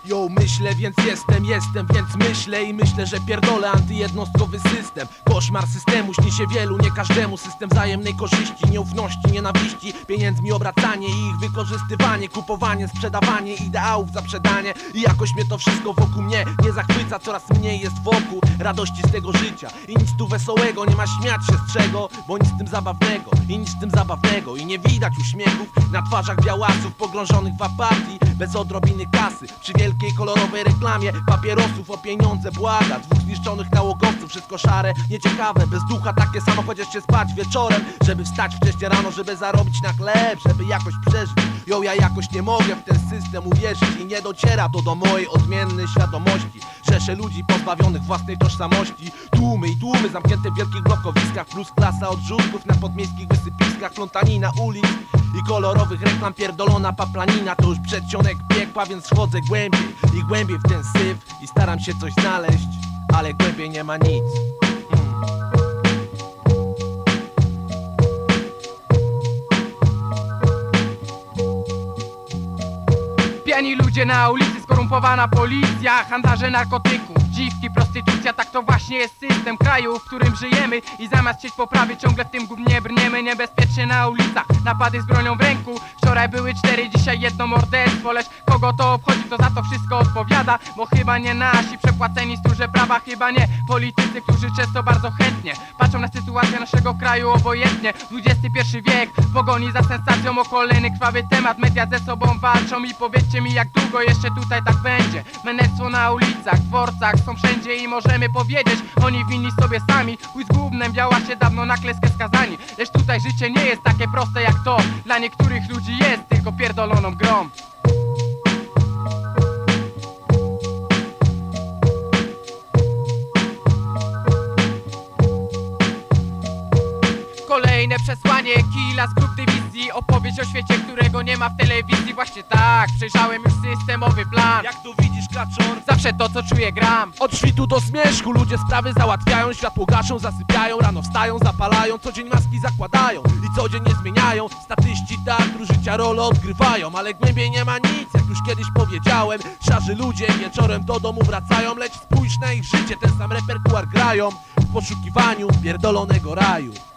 Yo, myślę, więc jestem, więc myślę i myślę, że pierdolę antyjednostkowy system. Koszmar systemu śni się wielu, nie każdemu. System wzajemnej korzyści, nieufności, nienawiści, pieniędzmi obracanie i ich wykorzystywanie, kupowanie, sprzedawanie ideałów za przedanie. I jakoś mnie to wszystko wokół mnie nie zachwyca, coraz mniej jest wokół radości z tego życia. I nic tu wesołego, nie ma śmiać się z czego, bo nic z tym zabawnego, i nic z tym zabawnego. I nie widać uśmiechów na twarzach białasów pogrążonych w apatii, bez odrobiny kasy, przy wielkiej kolorowej reklamie papierosów o pieniądze błaga. Dwóch zniszczonych nałogowców, wszystko szare, nieciekawe, bez ducha. Takie samo kładziesz się spać wieczorem, żeby wstać wcześniej rano, żeby zarobić na chleb, żeby jakoś przeżyć. Jo, ja jakoś nie mogę w ten system uwierzyć i nie dociera to do mojej odmiennej świadomości. Rzesze ludzi pozbawionych własnej tożsamości, tłumy i tłumy zamknięte w wielkich blokowiskach, plus klasa odrzutków na podmiejskich wysypiskach, plątanina ulic i kolorowych reklam, pierdolona paplanina. To już przedsionek piekła, więc wchodzę głębiej i głębiej w ten syf i staram się coś znaleźć, ale głębiej nie ma nic. Pijani ludzie na ulicy, skorumpowana policja, handlarze narkotyków, dziwki, prostytucja. Tak to właśnie jest system kraju, w którym żyjemy. I zamiast chcieć poprawy, ciągle w tym gównie brniemy. Niebezpiecznie na ulicach, napady z bronią w ręku. Wczoraj były 4, dzisiaj jedno morderstwo. Lecz kogo to obchodzi, kto za to wszystko odpowiada? Bo chyba nie nasi przepłaceni stróże prawa, chyba nie politycy, którzy często bardzo chętnie patrzą na sytuację naszego kraju obojętnie. XXI wiek w pogoni za sensacją o kolejny krwawy temat. Media ze sobą walczą i powiedzcie mi, jak długo jeszcze tutaj tak będzie. Menelstwo na ulicach, dworcach są wszędzie i możemy powiedzieć, oni winni sobie sami. Chuj z gównem, biała się dawno na klęskę skazani. Lecz tutaj życie nie jest takie proste jak to. Dla niektórych ludzi jest tylko pierdoloną grą. Kolejne przesłanie, killa z grup dywizji. Opowieść o świecie, którego nie ma w telewizji. Właśnie tak, przejrzałem już systemowy plan. Jak tu widzisz, kaczor, zawsze to, co czuję, gram. od świtu do zmierzchu ludzie sprawy załatwiają, światło gaszą, zasypiają, rano wstają, zapalają, co dzień maski zakładają i co dzień nie zmieniają. Statyści teatru życia rolę odgrywają, ale głębiej nie ma nic, jak już kiedyś powiedziałem. Szarzy ludzie wieczorem do domu wracają, lecz spójrz na ich życie, ten sam repertuar grają w poszukiwaniu pierdolonego raju.